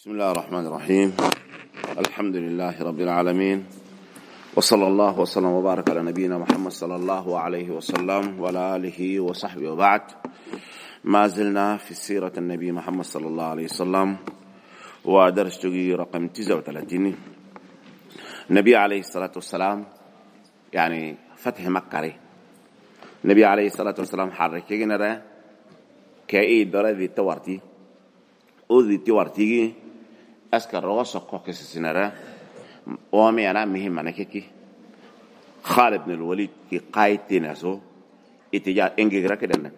بسم الله الرحمن الرحيم. الحمد لله رب العالمين، وصلى الله وسلم وبارك على نبينا محمد صلى الله عليه وسلم وعلى آله وصحبه. وبعد، ما زلنا في سيرة النبي محمد صلى الله عليه وسلم، ودرس رقم 39. النبي عليه الصلاة والسلام يعني فتح مكة. النبي عليه الصلاة والسلام حركنا كأي درجة ذي توارتي أو ذي توارتي أسكر رواسق قوكس السنرة وامي أنا مهم أنا كي خالد بن الوليد كي قايد تناسو اتجاه إنجيرا كده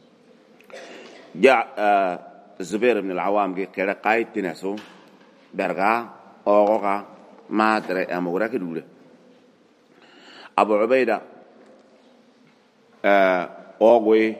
جاء الزبير بن العوام كي قايد تناسو برغا أوغا ما ترى أمورا كدولة. أبو عبيدة أوغوي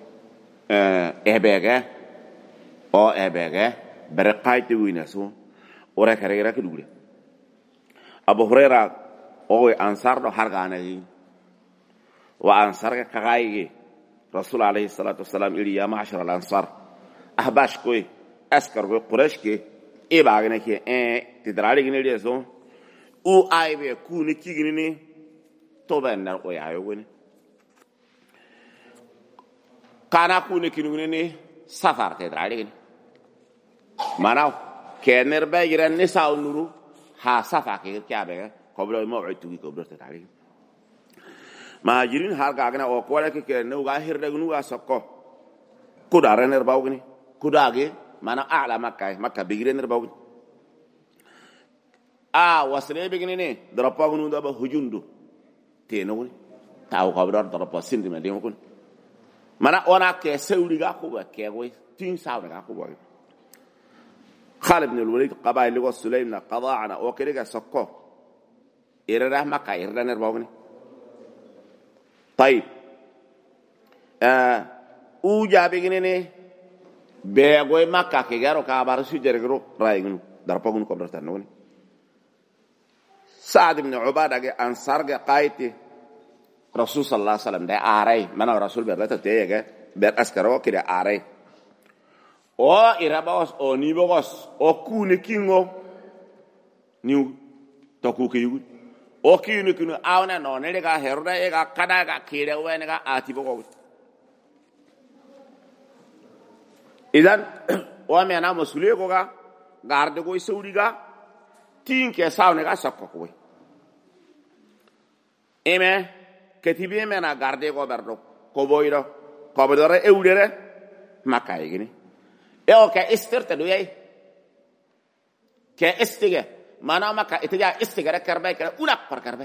إهباغا أو إهباغا برقايد تناسو ورا كريرا كدولة. أبو هريرة أوغوي أنصار دو حرغاني وأنصار كغايي رسول عليه الصلاة والسلام إلي يا معشر الأنصار أحباش كوي أسكر كوي قرش كي إباغنا كي تدرالي كني ليسو او آي بي كوني كي كني توبان نار قوي آيو كني كانا كوني كني سفر تدرالي كني ماناو كنر بايران نساو نورو ها سفر كي كابه قبل موعد توي قبل تدرالي مهاجرين هار غاغنا او كولا كي نوغا هيردغنوغا سكو كودا رنر باوغني كوداغي مانا اعلى مكه بيغري نر باوغني وسري بيغني درباغنو دبا هجوندو تينوني تاو قبر دربا سندي مديم كون مانا اونا كي سوريغا كوبا كيوي تين ساوغا كوبا خالد بن الوليد قبائل لغو سليمنا قضاعنا وكريغا سكو إيرا مكة إيرا نر باوغني. طيب او جابيغني بيغوي مكة كيغارو كابارو سجرغرو رايغنو درباغنو كبرتانوني. سعد بن عبادة أنصار قايتي رسول صلى الله عليه وسلم ده آري منا رسول برلتا تيجا بر أسكروا كده آري أو إرابوس أو نيبوس أو كوني كينغو نيو تكو كيو أو كينو كينو أونا نونيكا هيرودا إيكا كذا كيدا وينكا آتيبوكو. إذن وامي أنا مسؤولية كوكا غارد كوي سوريكا تين كساونكا سكوكوي. إما كتيبي منا غارد كو بردو كوبويرو كوبدورة أوليرة مكايغني. أو كاسترت دوياي كاستيجا مانا مكا إتجا استيجا كرباي كلا أولاك كرباي.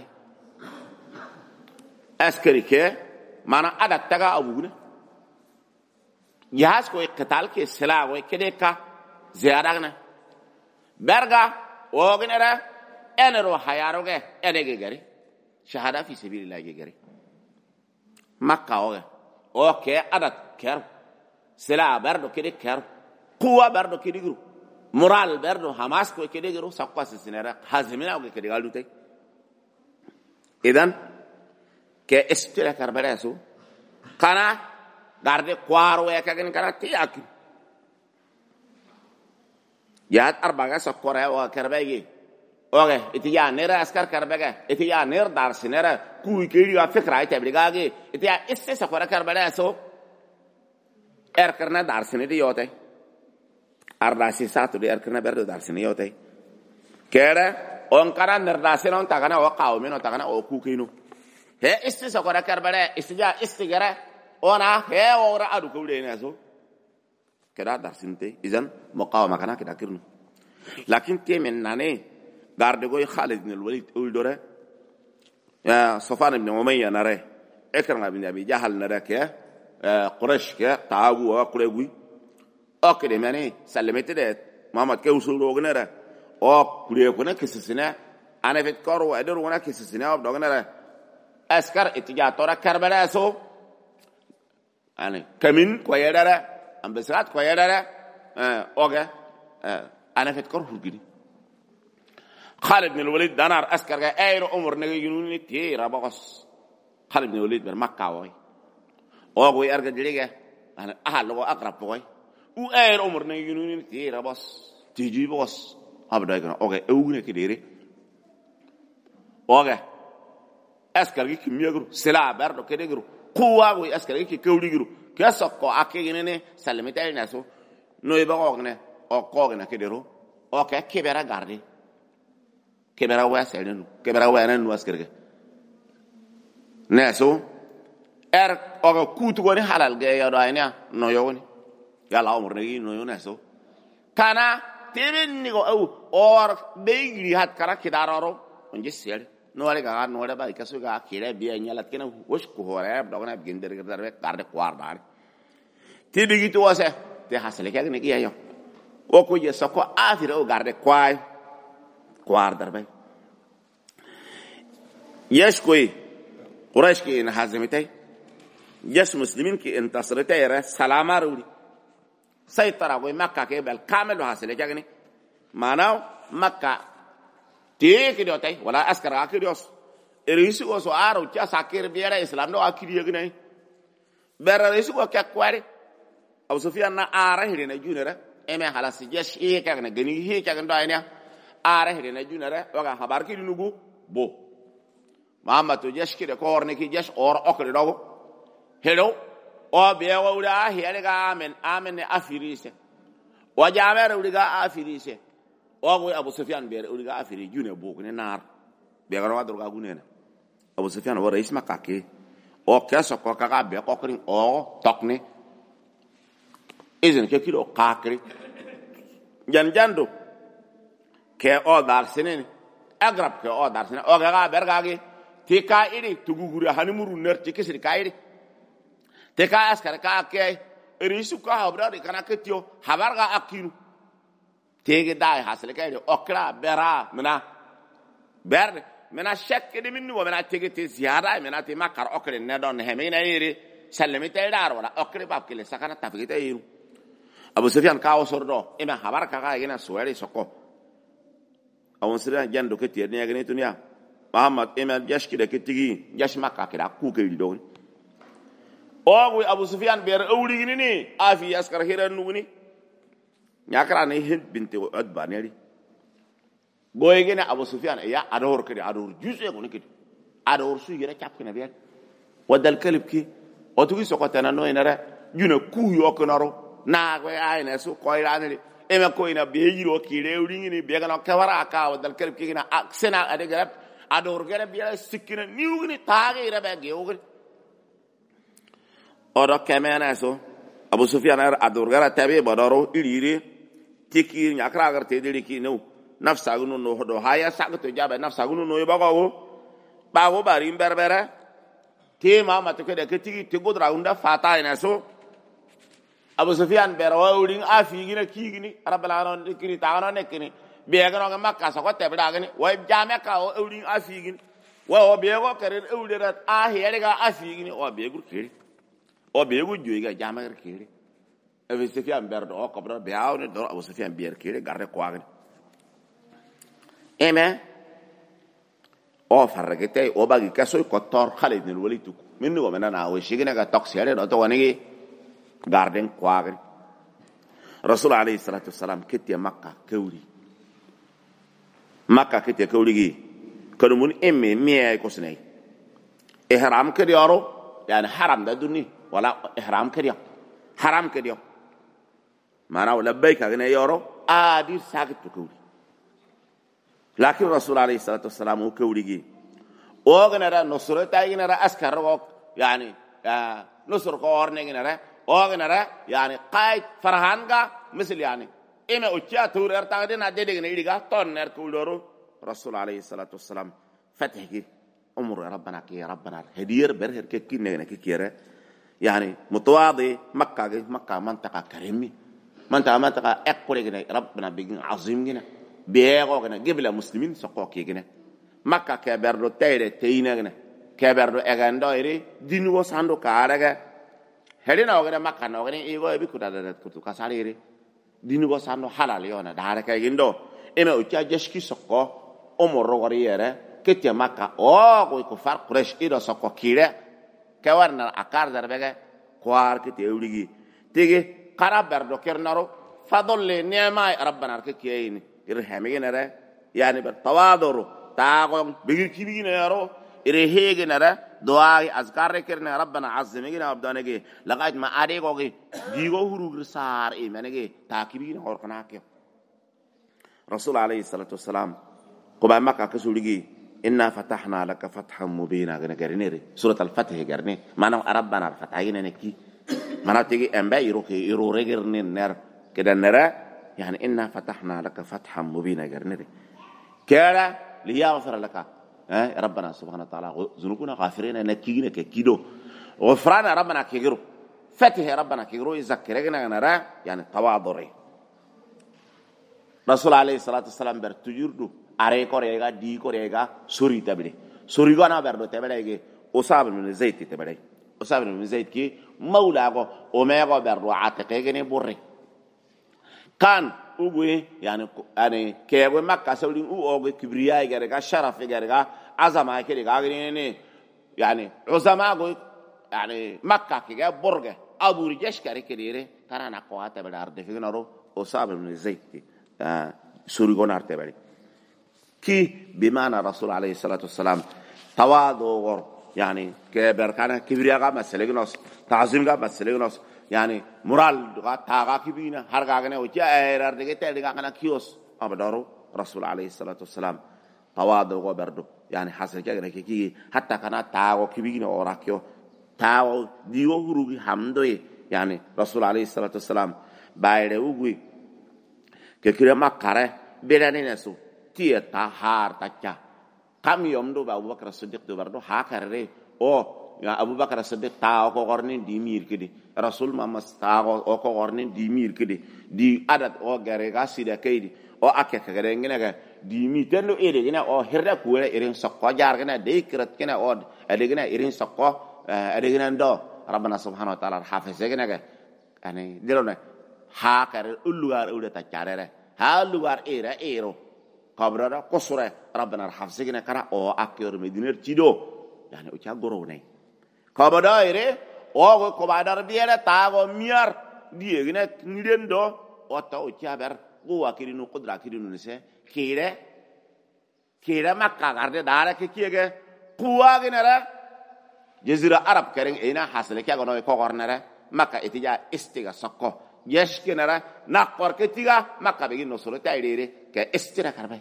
أسكري كه مانا أدا تجا أبونا. جهاز كوي قتال كي سلاح كوي كده كا زيادة برغا وغنرا انرو حياروغه انيغي غري شهاده في سبيل الله غري مكه اوكي ادت كير سلا بردو كده كير قوه بردو كده غرو مورال بردو حماس كو كده غرو سقواس سينرا حازمنا او كده قالو تي. اذن كي استرا كربلاسو كانا غاردي قوارو يكاغن كانا تياكي جات أربعة سكورة وكرباجي أوكي إتيا نير أسكار كرباجي إتيا نير دارس نير كوي كيريو فكرة تبليغاجي إتيا إستي سكورة كرباجي سو إركرنا دارس نير يوتي أرداسي ساتو دي إركرنا بردو دارس نير يوتي كيرا أنكرا نرداسي نون تاغنا وقاو منو تاغنا وكوكينو هي إستي سكورة كرباجي إستيجا إستيجرا أنا هي ورا أدو كولينا سو كذا درسنتي إذن مقاومة كنا كذا كرنو. لكن تيمن ناني غاردغوي خالد بن الوليد أولدورة يا صفان بن أمية نرى إكرم بن أبي جهل نرى كه قريش كه تعاو وقريبوي أكيد ماني سلمت ده محمد كيوسول وغنرة أو قريبنا كسسنا أنا في كارو أدر ونا كسسنا وبدغنرة أسكر اتجاه تورا كربلاء سو أنا كمين كويدرة أمبسرات كويدرة أوكي أنا في كارو هرجني خالد بن الوليد دانار أسكر أيرو عمر نجينوني تيرا بقص خالد بن الوليد من مكة وي أوكي أرجع جريجة أنا أهل لو أقرب وي وأيرو عمر نجينوني تيرا بقص tiji bos abda gana oge ewune kidere oge askar gi kimiyagru sila berdo kedegru kuwa go askar gi kewligru kesokko akegene salimita naso no iba ogne o kogne kedero oke kibera gardi kibera waselenu kibera wanan waskerge naso oga kutu goni halal ge yodo aynya no yoni yalla umur ne no yona so kana teben ni go or beigri hat kara kidararo onje sel no ale ga no ale ba ikasu ga kire biya nyalat kena wosh ko hore dogna ginder garbe garde kwar dar tibigi to wase te hasale ka ne kiyo o ko je soko afira o garde kwai kwar darbe yesh koy quraish ki in hazmitay yesh muslimin ki intasrata yara salama rudi سيطرة ومكة كيبل كامل وحاصل يعني معناه مكة تيجي دوتي ولا أسكر أكيدوس إريسو وسوارو كيا ساكير بيرا إسلام دو أكيد يجني بيرا إريسو وكأكواري أبو سفيان نا آره هنا جونرة إما خلاص جيش إيه كأنه جنيه إيه كأنه داينيا آره هنا جونرة وكا خبر كي نوجو بو محمد تجيش كده كورني كي جيش أور أكل داو هلو o bewa ura hiyaga amen afirise o jamere uriga afirise o go Abu Sufyan bere uriga afiri june boku ne nar be garo wadro ga gunena Abu Sufyan wara isma kake o keso ko kaga be ko krin o tokne izen ke kilo kakri janjando ke o dar senen agrab ke o dar senen o ga bergagi tika iri tuguguri hanimuru ner tikisri kairi te ka askar ka ke risu ka habra de kana ketio habarga akinu tege dai hasle ka de okra bera mena berde mena shek de minni wa mena tege te ziyada mena te makar okre ne don hemina yiri sallami te dar wala okre bab kele sakana tafike te yiru Abu Sufyan ka osordo ema habarka ka gina suwari soko awon sira jando ke tier ne gane tunya Muhammad ema jashki de ketigi jash makka kira ku ke lidon o Abu Sufyan ber awli ni afi askar hiran nugni nyakra ne hind binti adba ne ri boy gene Abu Sufyan ya ador kedi ador juse ko nikidi ador su yere chap kena biya wadal kalib ki o tugi sokota no inara juna ku yo konaro na go ay ne su ko irani e me ko ina be yiro ki rewri ni be gana kawara ka wadal kalib ki na aksena ade garab ador gere biya sikina niwni taage ira be geogri odo kemena so Abu Sufyan ador gara tabe bodoro iriri tiki nyakra gar te diri ki no nafsa gunu no do haya sakto jabe nafsa gunu no yobago bago bari berbere tema matuke de tiki te godra unda fata ina so Abu Sufyan berwa uling afi gina ki gini arabala no kini taano ne kini be ga no makka so ko tebe da gini way jame ka o uling afi gini wa o be go kare ulira a here ga afi gini o be gur kiri o be gu joiga jamagar kiri Abu Sufyan berdo o kobra be awne do Abu Sufyan bier kiri garde ko agni eme o fargete o bagi kaso ko tor Khalid ibn Walid minni o menana o shigina ga toksere do to woni garden ko agni Rasul alayhi salatu wassalam kiti Makka kawri Makka kiti kawri gi kanu mun emme miye ko snay ihram kedi yaro yani haram da dunni ولا إحرام كريم حرام كريم معناه لبيك أغنى يورو آدي ساكت تكوري لكن رسول عليه الصلاة والسلام هو كوريجي أغنى را نصر تايغنى را أسكر يعني نصر كورني غنى را أغنى را يعني قايد فرهانغا مثل يعني إما أشياء تور أرتاغدين أدي غنى يديغا تونر كولورو رسول عليه الصلاة والسلام فتحكي أمر ربنا كي ربنا هدير برهر كي نغنى كي كيرا يعني متواضع مكة منطقة كريمة منطقة أقوى جنا ربنا بيجين عظيم جنا بيعو جنا قبل المسلمين سقوك جنا مكة كبردو تيري تينا جنا كبردو أغاندا إيري دينو ساندو كارجا هرينا وجنا مكة نوجنا إيجو يبي كذا كتو كساري إيري دينو ساندو حلال يونا دارك جندو إما أشياء جشكي سقو أمور رغريرة كتير مكة كوي كفار قريش إيرو سقو كيرة كوارنا أكار دربعه كوار كتير وليجي تيجي كارا بردو كيرنارو فضل نعمة ربنا كيين إرهامين را يعني بالتواضع تاقم بغير كبيرين يارو إرهيجين را دعاء أذكار كرنا ربنا عزمين أبدانه لقد ما أريكوه جيغو هروغ سار إيمانه تاكبين أوركناكيو رسول عليه الصلاة والسلام قبل مكة كسولجي إنا فتحنا لك فتحا مبينا غنغرينيري سورة الفتح غرني معنى ربنا الفتحين نكي معنى تيجي أمبا يروكي يروريغرنين نر كده نرى يعني إنا فتحنا لك فتحا مبينا غرنيري كده ليغفر لك ربنا سبحانه وتعالى ذنوبنا غافرين نكينا كيدو غفران ربنا كيغرو فتح ربنا كيغرو يذكرنا نرى يعني تواضعي رسول عليه الصلاة والسلام برتجردو are korega di korega suri tabile suri gona berdo tabile ge usab min zayd tabile usab min zayd ki mawla go o me go berdo atake gene burri kan ugwe yani kego makka sawlin u ogo kibriya gere ga sharaf gere ga azama ke ga gene yani uzama go yani makka ke ga burge abu rijash kare kedire kana ko tabile arde fignaro usab min zayd suri gona tabile كي بمعنى رسول عليه الصلاة والسلام تواضع يعني كبر كان كبرياء قام مسلجناس تعظيم قام مسلجناس يعني مرال تاغا كبينا هرجع كنا وجاء أردك تلقى كنا كيوس أبدارو رسول عليه الصلاة والسلام تواضع وبردو يعني حصل كنا كي حتى كنا تاغا كبينا وراكيو تاغا ديو هروي حمدوي يعني رسول عليه الصلاة والسلام بايده وقوي ككيرا ما كاره بيراني نسو تيه تهار تكا كم يوم دو أبو بكر الصديق دو بردو هاكره أو يا أبو بكر الصديق تاو كورنين ديمير كده رسول محمد تاو أو كورنين ديمير كده دي عدد أو غريغا سيدا كيدي أو أكيد كغرينغنا ديمير تلو إيري كنا أو هردا كولا إيرين سقوا جار كنا ديكرت كنا أو أديكنا إيرين سقوا أديكنا دو ربنا سبحانه وتعالى حافظ كنا يعني دلونا هاكره اللغار أودا تجاره هاللغار إيرو قبرنا قصرة ربنا الحفظنا كنا أو أكير مدينة تيدو يعني أشياء غروني قبرنا إيره أو قبادار بيرة تاغو ميار ديه كنا ندين دو أو تاو أشياء بير قوة كيرينو قدرة كيرينو نسه كيره ما كعارده دارا كيكيه قوة كنا را جزيرة عرب كرين إينا حاصل كيا كنا يكوكورنا را ما كإتجاه استيغا سكو يش كنا را نقبر كتيغا ما كبيجي نصره تايديره كاستيرا كربي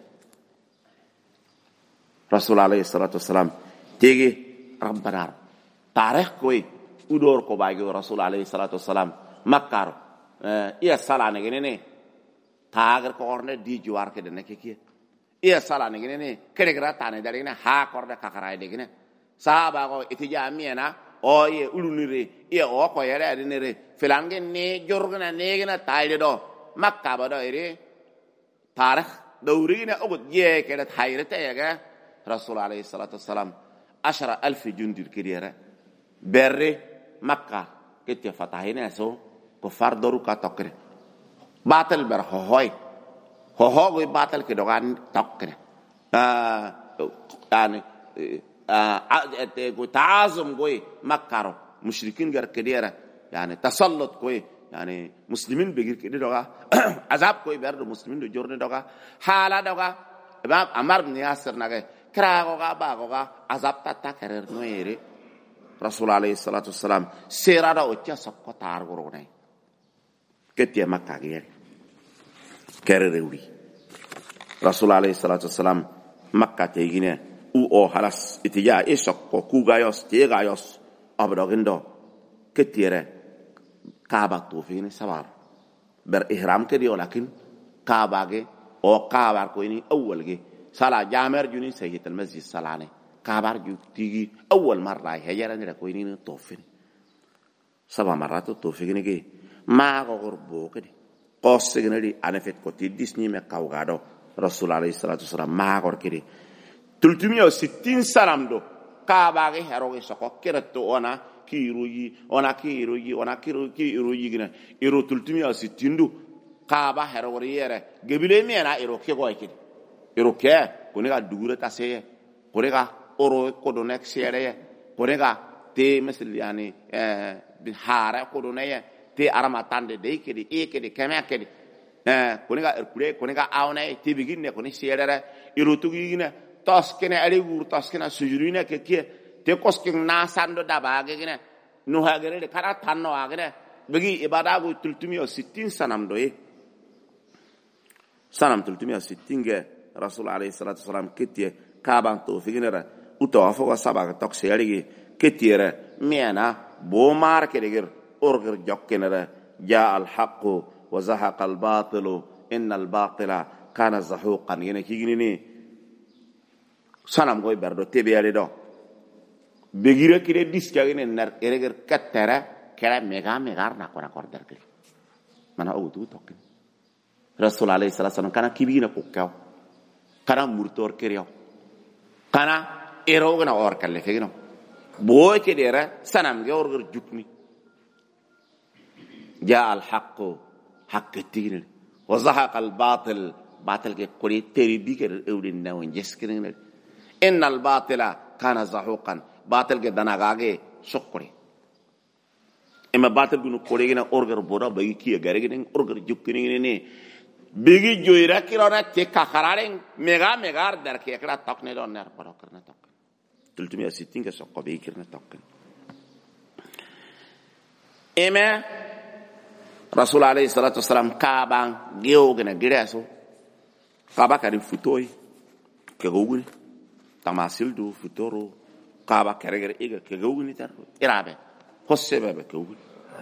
رسول عليه الصلاة والسلام تيجي ربنا تاريخ كوي ودور كوبايجي رسول عليه الصلاة والسلام مكارو إيه سالا نجنني تاجر كورنة دي جوار كده نكيكيه إيه سالا نجنني كريغرا تاني دارينا ها كورنة كاكراي ديجنه سابا كو إتجاه مينا أو إيه أولونيري إيه أو كويرة أدينيري فلانجي نيجورغنا نيجنا تايد دو مكة بدو إيه تاريخ دورينا أقول يه كده حيرته يا رسول عليه الصلاة والسلام 10,000 جندي كده بري مكة كده فتحينا سو كفار دورو كاتوكره باطل بره هوي باطل كده كان توكره يعني تعازم قوي مكة مشركين غير كده يعني تسلط قوي يعني مسلمين بيجي كده دوغا عذاب كوي بيردو مسلمين دو جورن دوغا حالا دوغا امام عمر بن ياسر نغا كراغوغا باغوغا عذاب تا كرر نويري رسول عليه الصلاة والسلام سيرا دا اوچا سكو تارغورو ناي كتيا مكة غير كررولي رسول عليه الصلاة والسلام مكة تيغينا او خلاص اتجاه اي سكو كوغايوس تيغايوس ابدوغندو كتيره كعبة توفيني سبار بر إحرام كدي ولكن كعبة جي أو كعبة كويني أول جي صلاة جامر جوني سيد المسجد صلاة كعبة جو تيجي أول مرة هي راني كويني توفيني 7 مرات توفيني جي ما غربو كدي قص جنري أنا فيت كتير ديسني مكاوغادو رسول عليه الصلاة والسلام ما غر كدي 360 سلام دو كعبة جي هروي سكوا كرتو أنا kiruyi ona kiruyi gina iro tultumi asitindu kaba herori yere gebile mena iro ke go ikidi iro ke kuniga dugure taseye kuniga oro kodonek sere kuniga te misal yani bihara kodoneye te arama tande de ikidi keme akidi kuni ga erkure kuni ga awna tibigin ne kuni sierere irutugine toskene ali gur toskena sujurine ke te koskin na sando dabage gine no hagere de kara tanno agene begi ibada go tultumi o 60 sanam doye sanam tultumi o 60 ge rasul alayhi salatu wasalam ketie kaban to figinera uto afo ga sabaga tok serigi ketiere miena bo mar kedeger orger jokkenere ja al haqq wa zahaqa al batil inna al batila kana zahuqan yene kigini ni sanam goy berdo tebiyale do begira kire diskagine nar ereger kattara kera mega na kora korder kiri mana ogutu tokkin rasul alayhi salatu wasallam kana kibina kokkaw kana murtor kiriyo kana erogna or kalle kegino boy kedera sanam ge orger jukni ja al haqq haqqatin wa zahaqa al batil ge kori teri diker ewdin nawon jeskrin innal batila kana zahuqan batil ge danagage sokori ema batil gunu kore gina orgar boda bagi kiya gare gina orgar jukkini ne bigi joira kirona te kakhararen mega dar ke kra takne don ner paro karna tak tultumi asitin ke sokko be kirna tak ema rasul alayhi salatu wasalam kaban geo gina gireso kaba karim futoi ke goguni tamasil du futoro kaba kereger iga ke goguni tar irabe hossebe ke goguni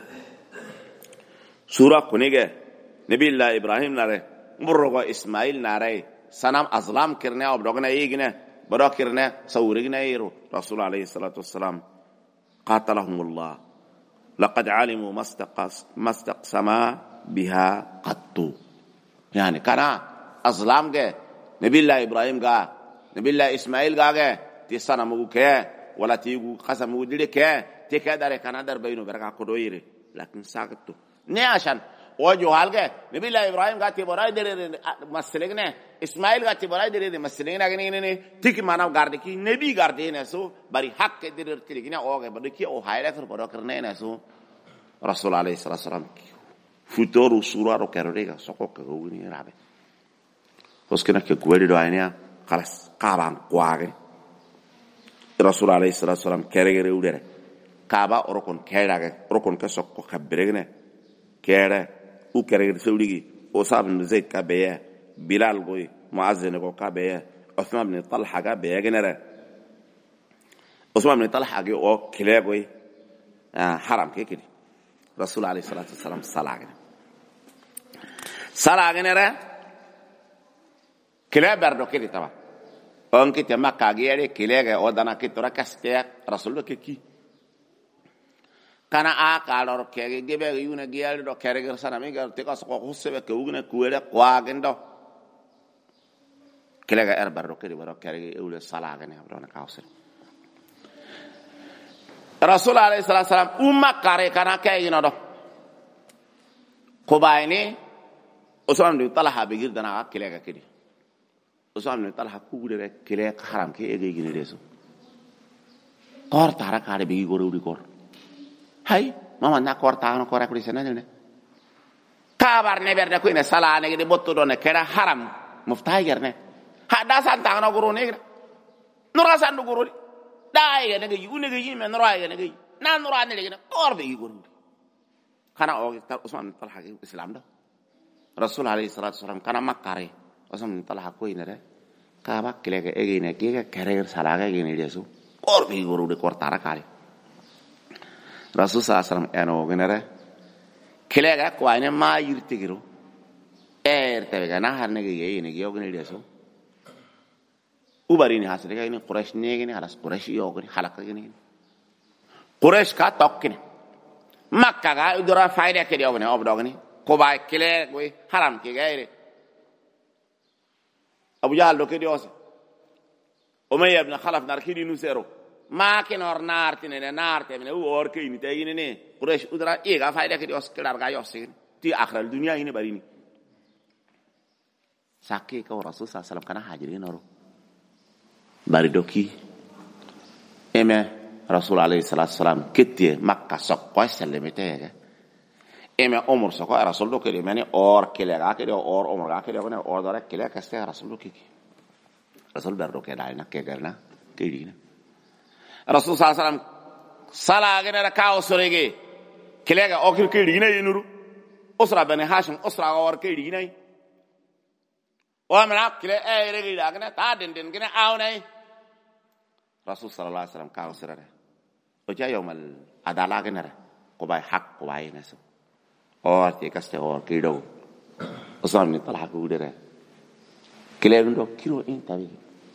sura kunige nabiillah ibrahim nare murrogo ismail nare sanam azlam kirne obdogna yigine baro kirne sawrigna yiro rasul alayhi salatu wassalam qatalahumullah laqad alimu mastaqsama biha qattu yani kana azlam ge nabiillah ibrahim ga nabiillah ismail ga ge ti sanamu ke wala ti gu qasamu dire ke ti ke dare kana dar bayno berka ko doyire lakin sakatu ne ashan ojo halge nabiillah ibrahim ga ti boray dire maslegne ismail ga ti boray dire maslegne agene ne tik manaw garde ki nabi garde ne so bari hakke dire tiligina oge bari ki o hayra fer bodo karne ne so rasul alayhi salatu wasalam futoru sura ro kerega soko ko woni rabe hoskena ke gwedi do aynya khalas qaban kwaage rasul alayhi salatu wasalam kerege rewdere kaba orokon kerage orokon ka sokko kabregne kere u kerege sewdigi o sabn zaid ka beye bilal goy muazzin ko ka beye usman ibn talha ka beye genere usman ibn talha ge o kile goy haram ke kidi rasul alayhi salatu wasalam salagenere kile berdo kidi taba on kiti makka gere kilege odana kitora kaste rasul ke ki kana a kalor kege gebe yuna gere do kerege sana mi gar te kaso ko husse ke ugna kuere kwagendo kilege erbardo kidi baro kerege ewle salagane abdona kawsel rasul alayhi salatu wasalam umma kare kana kay ino do ko bayni usman du talaha be girdana kilege kidi usman bin talha kugure kile haram ke ege gine reso kor tara kare begi gore uri kor hay mama na kor tara kor akuri senane kabar ne berde ko ina sala ne de botto don kera haram muftay गर्ने hada san ta no guru ne nura san du guru dai ne ge une ge yime nura ge ne ge na nura ne le kor be guru kana o ta usman talha ke islam do rasul alayhi salatu wasalam kana makare usman talha ko ina re kaba kile ke ege ne ke kare salaga ge ne desu kor be guru de kor tara kare rasul sallallahu alaihi wasallam eno genere kile ga ko ane ma yirti giru te ga na har ne ge ne ge ne desu ubari ni hasre ga ni quraish ne ge ni halas quraish yo ge halaka ge ni quraish ka tokkine makka ga udura faida ke dio ne obdogni ko ba kile go haram ke ga ire abu jahl do ke dio se umayya ibn khalaf nar kidi nu zero ma ke nor narti ne narte ne or ke ni te ni ne quraish udura e ga faida ke dio se dar ga yo se ti akhral dunya ini bari ni sakke ko rasul sallallahu alaihi wasallam kana hajiri noro bari doki eme rasul alayhi salatu wasalam ketie makka sokko sellemete eme umur soko rasul do kede mani or kele ga kede or umur ga kede ne or dara kele kaste rasul do kiki rasul berdo ke dalna ke garna ke dina rasul sallallahu alaihi wasallam sala gene ka osorege kele ga okir ke dina yinuru usra bani hashim usra or ke dina o amna kele e rege da gene ta den gene awnai rasul sallallahu alaihi wasallam ka osrare o ja yawmal adala gene ko bay hak ko bay nasu or te kaste or kido osam ni talha ko udere kile ndo kilo intabi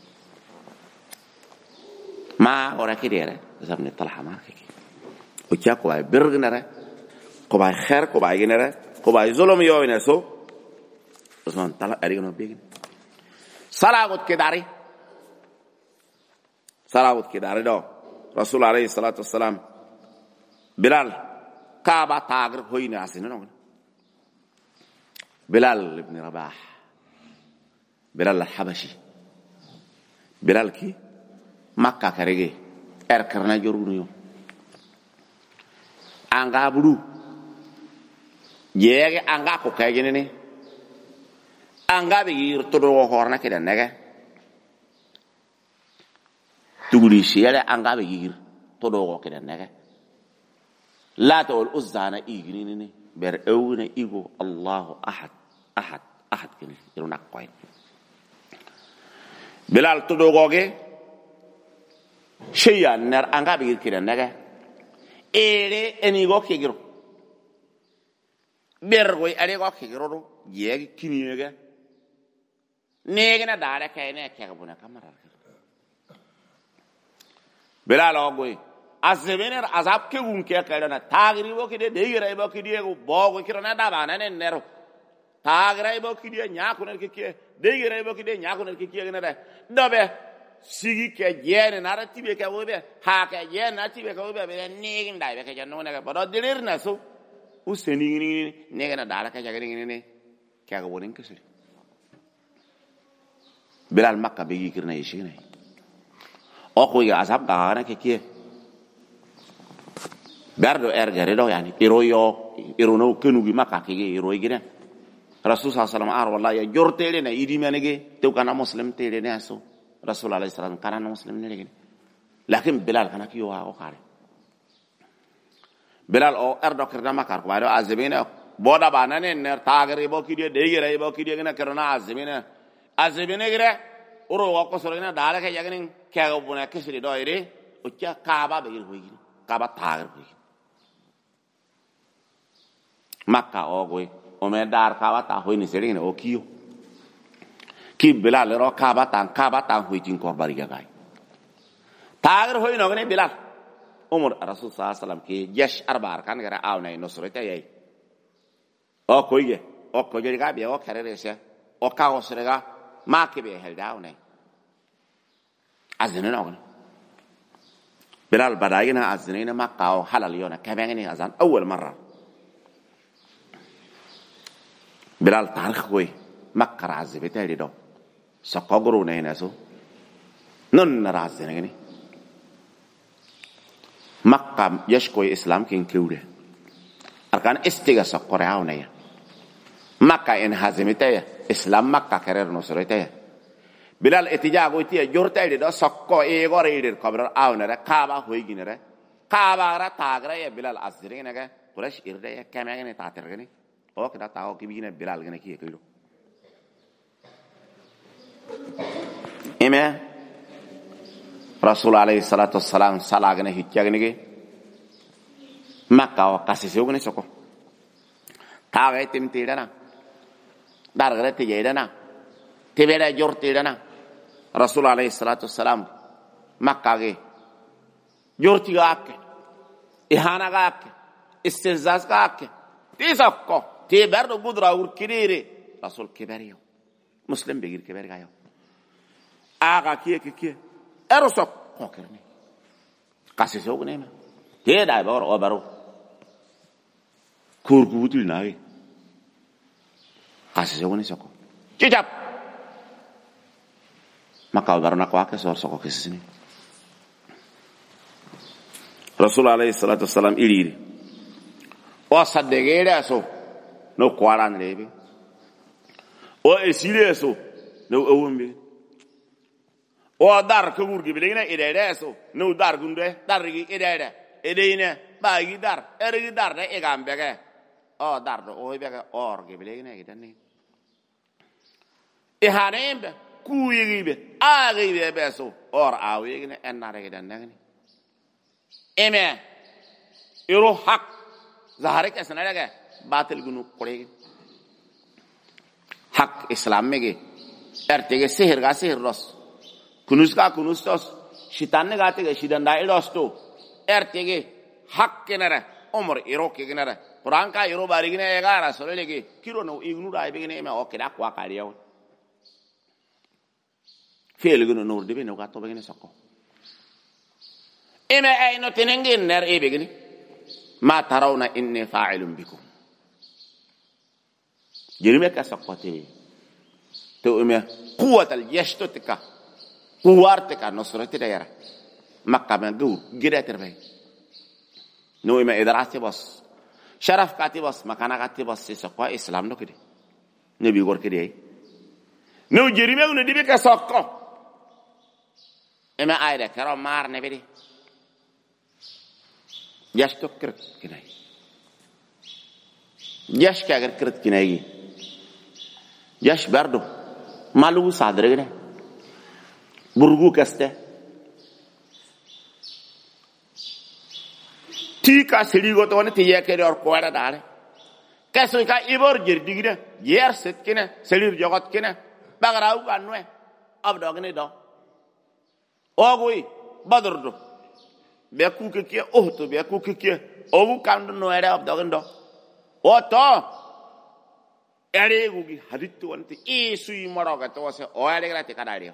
ma ora kidere osam ni talha ma kiki o cha ko bay bergnere ko bay khair ko bay ginere ko bay zulum yo ina so osam talha ari no begin salagut kidari do rasul alayhi salatu wassalam bilal kaaba tagir hoyna asina no bilal ibn rabah bilal al-habashi bilal ki makka karege karna jorunu yo anga buru yege anga ko kayene ne anga be yir to do horna ke nege tuguri shiyale anga be yir to do ke nege لا تقول أزانا إيجنيني برأونا إيجو الله أحد كني يرونا قوين بلال تدوغوغي شيئا نر أنغا بير كده نغا إيري أنيغو كيجرو بيرغوي أنيغو كيجرو يغي كيني نغا نيغنا دارا كاينة كيغبونا كامرا بلال أوغوي azbener azab ke gun ke kadana tagri bo kide degira bo kide go bogo kirona dabana ne nero tagra bo kide nyaako ne ke degira bo kide nyaako ne ke ne da dobe sigi ke jene na ratibe ke wobe ha ke jene na tibe ke wobe be ni nda be ke janno ne ke bodo dilir na so useni ni ne na dala ke jagri ne ke ga wonin ke siri bilal makka be yikirna yishine o ko ya azab ga na ke berdo ergere do yani irono kenugi maka kege iroigire rasul sallallahu alaihi wasallam wallahi jortele na idi menege to kana muslim tele ne aso rasul alaihi wasallam kana muslim ne legen lakin bilal kana ki wa o khare bilal o erdo kerda makar ko wado azbina boda banane ner tagere bo kidi deigere bo kidi gena kerona azbina gire uro ko sorina dala ke jagnin ke go buna kesri do ire o cha kaaba be hoigi kaaba tagar hoigi makka ogwe o me dar kaaba ta hoini serine o kiyo ki bilal ro kaaba ta hoitin ko bari gay tagar hoino ne bilal umar rasul sallallahu alaihi wasallam ki jesh arbar kan gara awna nusrata yai o koye o ko jeri ga be o karere se o ka o serega ma ke be helda awna azina no bilal badayina azina makka o halal yona kabengani azan awwal marra bilal tarikh koy makka razibete do sakogru ne naso non razine ngani makka yashkoy islam kin kewde arkan istiga sakore awnaya makka en hazimete islam makka karer no sorete bilal etijago tiya jortayde do sakko e gore kabra awnara kaaba hoyginere kaaba ra tagra ya bilal azrine ga qurash irde ya kamagene tatergani o kada taw kibine bilal gene ki kilo ime rasul alayhi salatu wassalam salagene hiccagne ge makka o kasise ogene soko tawa temte dana dargare te jedana tebera jorte dana rasul alayhi salatu wassalam makka ge jorti gaake ihana gaake istizaz gaake tisakko te berdo gudra ur kirire rasul kibariyo muslim begir kibar gayo aga kiye erosok kokerne kasise ogene ma te dai bor o baro kurgutul nae kasise ogene soko cicap maka barna ko ake sor soko kesini rasul alayhi salatu wassalam iliri o sadegere so no kwaran lebe o esile so no owumbi o dar ko gurgi bilina idere so no dar gunde dargi idere edine bagi dar ergi dar ne egambege o dar do o bege orgi bilina idani e hanembe kuyigibe agibe beso or awigine enare gidanne eme iro hak zahare ke sanadaga batil gunu qore hak islam mege ertege sihir ga sihir ros kunus ka kunus tos shitan ga te shidan da ilos to ertege hak kenara umr iro ke kenara quran ka iro barigine ga rasul lege kiro no ignu da begine me okira kwa kariyo fel gunu nur dibe no ga to begine sokko eme ay no tenengin ner e begine ma tarawna inni fa'ilun bikum jirime ka saqqati to eme quwwat al yashtutka quwartka nusrati dayara makka man gur gida terbe no eme idrati bas sharaf kati bas makana kati bas saqwa islam no kidi nabi gor kidi no jirime no dibe ka saqqa eme ayda karo mar ne bidi yash to kret kinai yash ka agar kret kinai yash bardo malu sadre gane burgu kaste ti ka siri go to ne ti yakere or ko ara dare kaso ka ibor jirdigine yer set kine selir jogot kine bagarau kanwe abdogne do ogui badurdo be kuke ke ohto be kuke ke ogu kandu no era abdogndo oto ere gugi hadittu anti isui moroga to se o ere grati kadario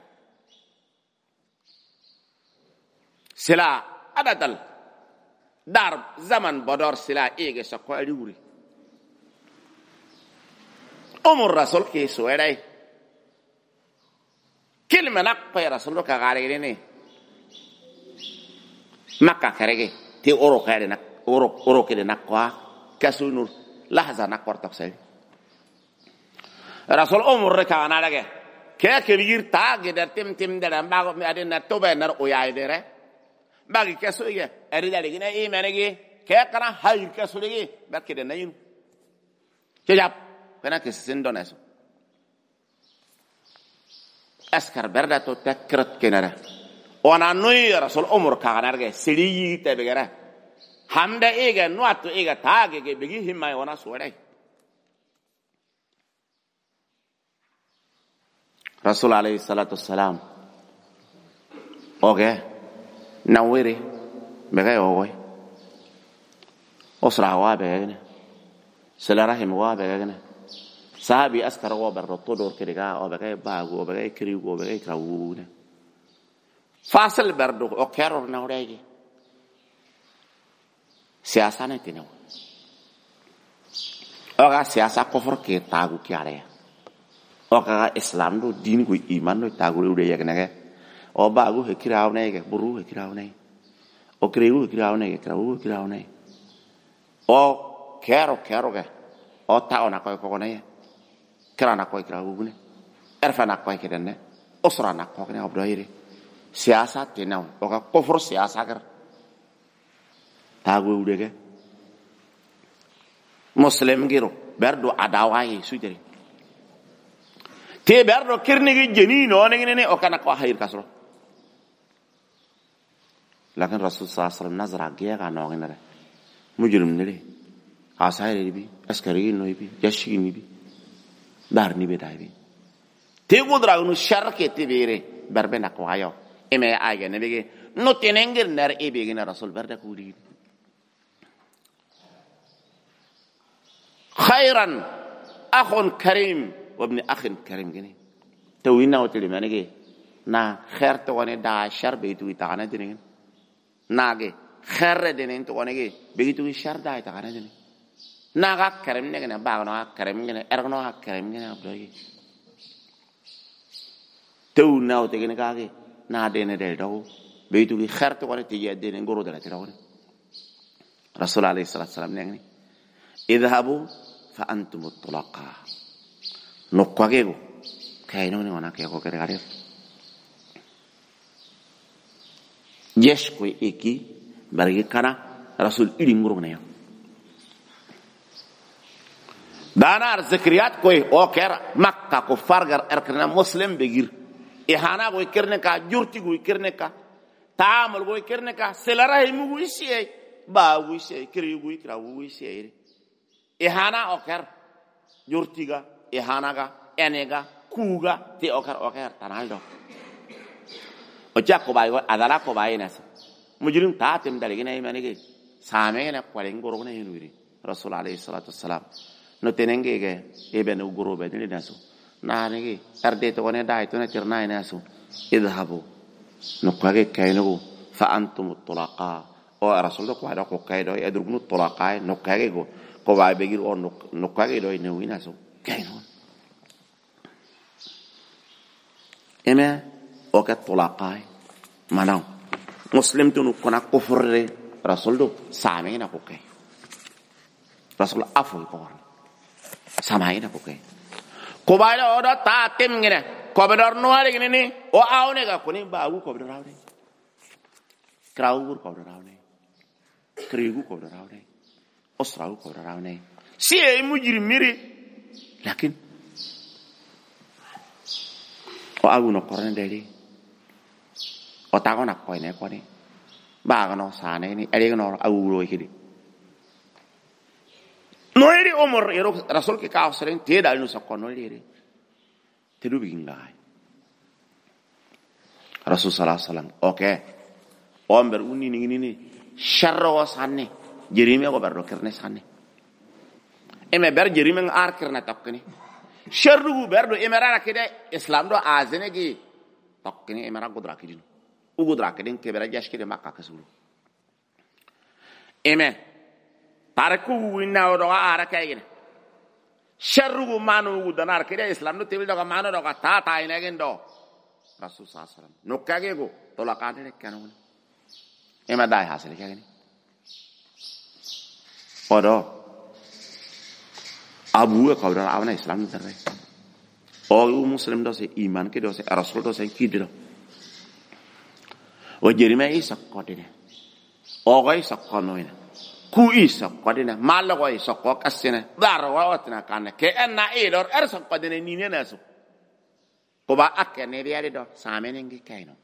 sila adatal dar zaman bodor sila ege so ko riuri umur rasul ke so ere kilma nak pa rasul ka gare ne makka karege te oro kare nak oro kede nak kwa kasunur lahza nak kortak sai rasul umur ka na dage ke kelir ta geder tim dara bago mi adina to be nar o yaay dere bagi kesu ye eri dale gina e menegi ke kana hayr kesu dege bakke de nayin ke jap bena ke sin doneso askar berda to takrat kenara ona noy rasul umur ka narge siri te begara hamda ega nuatu ega tage ge begi himay ona sore rasul alayhi salatu wassalam oge nawiri begay ogoy osra wa begene sala rahim wa begene sahabi askar wa barro dor kediga o begay baagu o begay krigo o begay krawune fasal berdo o keror na oregi siasa ne tino oga siasa kofur ke tagu kiare oga islam do din ko iman do tagu ure yegne o bagu he kiraw ne ke buru he kiraw ne o kreu kiraw ne ke kiraw ne o kero ke o ta ona ko ne kira na ko kiraw ne erfa na ko ke den osra na ko ne obdoire siasa tinaw oka kofur siasa kar tagu udege muslim giro berdo adawai sudere te berdo kirnigi jeni no ne okana ko hayir kasro lakin rasul sallallahu alaihi wasallam nazara giya ga no ngenere mujrim nere asayre bi askari no bi yashi ni bi dar ni be dai bi te godra no sharke te bere berbe na ko ayo eme age ne bege no tenengir ner e bege na rasul berda kudi khairan akhun karim wa ibn akhin karim gene tawina woteli manege na khair to woni da shar be tu itana dinen nage khair dinen to woni be tu shar da itana dinen naga karim ne gene ba no karim gene erno karim gene abdoyi tawna woteli gene kage na dene del daw be tu khair to woni tiye dinen goro dala tirawne rasul alayhi salatu wasalam ne idhabu fa antum tulaqa nokwagego kayno ni wana ke ko kare gare yesh ko iki bargi kana rasul ili ngurug na danar zakriyat ko o ker makka ko fargar erkana muslim begir ihana go kirne ka jurti go kirne ka taamul go kirne ka selara himu go isiye ba go isiye kiri go ikra go isiye ihana o ker jurtiga ihana ga enega kuga ti o ker tanaldo o jakko bay go adala ko bay nas mujrim taatem daligina imanige samene kwalen goro na hinuri rasul alayhi salatu wassalam no tenenge ge ebe no goro be ni nasu na nege arde to ne dai to ne tirna nasu idhabu no kwage kayno fa antum tulaqa o rasul ko ada ko kaydo edrugnu tulaqa no kage go ko bay be gir on no kage do ne winasu kayno eme o ka tulaqa manam muslim tu nu kona kufurre rasul do samena ko kay rasul afu ko samena ko kay ko bayla oda ta tem ngene ko be dor noare ngene ni o awne ga koni baagu ko be rawne krawur ko be rawne krigu ko be rawne osrawu ko be rawne si e mujir miri lakin o awu no korne deli o tago na ko ne ko ni ba no sane ni ere no awu ro kidi no eri omor ero rasul ke ka osren te dal no sakko no eri te du bingai rasul sallallahu alaihi wasallam okay omber unni ni sharro sanne jerime ko berdo kerne sanne eme ber jerime ar kerne tokkni sharru berdo emera kede islam do azene gi tokkni emera godra kidin ugudra kidin ke bera jash kide makka kasulu eme tarku winna do ara kayene sharru manu udanar kede islam do tebil do manu do ta ta ine gendo rasul sallallahu alaihi wasallam no kage go to la kane kanon ema dai hasil kageni odo abu ko do awna islam terre o muslim do se iman ke do se rasul do se kidiro o jerime isa kodine o ga isa konoina ku isa kodine malo go isa ko kasine daro wa otna kan ke enna idor erso kodine ni ne nasu ko ba akene riade do samene ngi kayno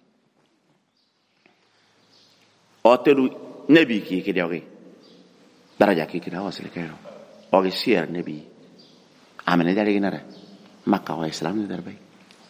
o tedu nabi ki ke dogi daraja ki ke dawas le kayno o gi sier nabi amene dali ginara makka wa islam ne darbe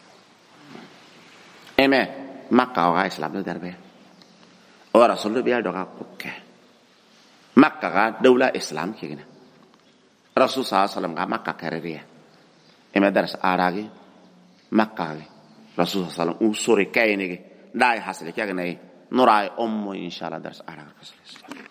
eme makka wa islam ne darbe o rasul bi al doga ko makka ga dawla islam ki gina rasul sallallahu alaihi wasallam ga makka kareriya eme daras aragi makka ga rasul sallallahu alaihi wasallam usore kayne ge dai hasle kya gina nurai ummu inshallah daras araga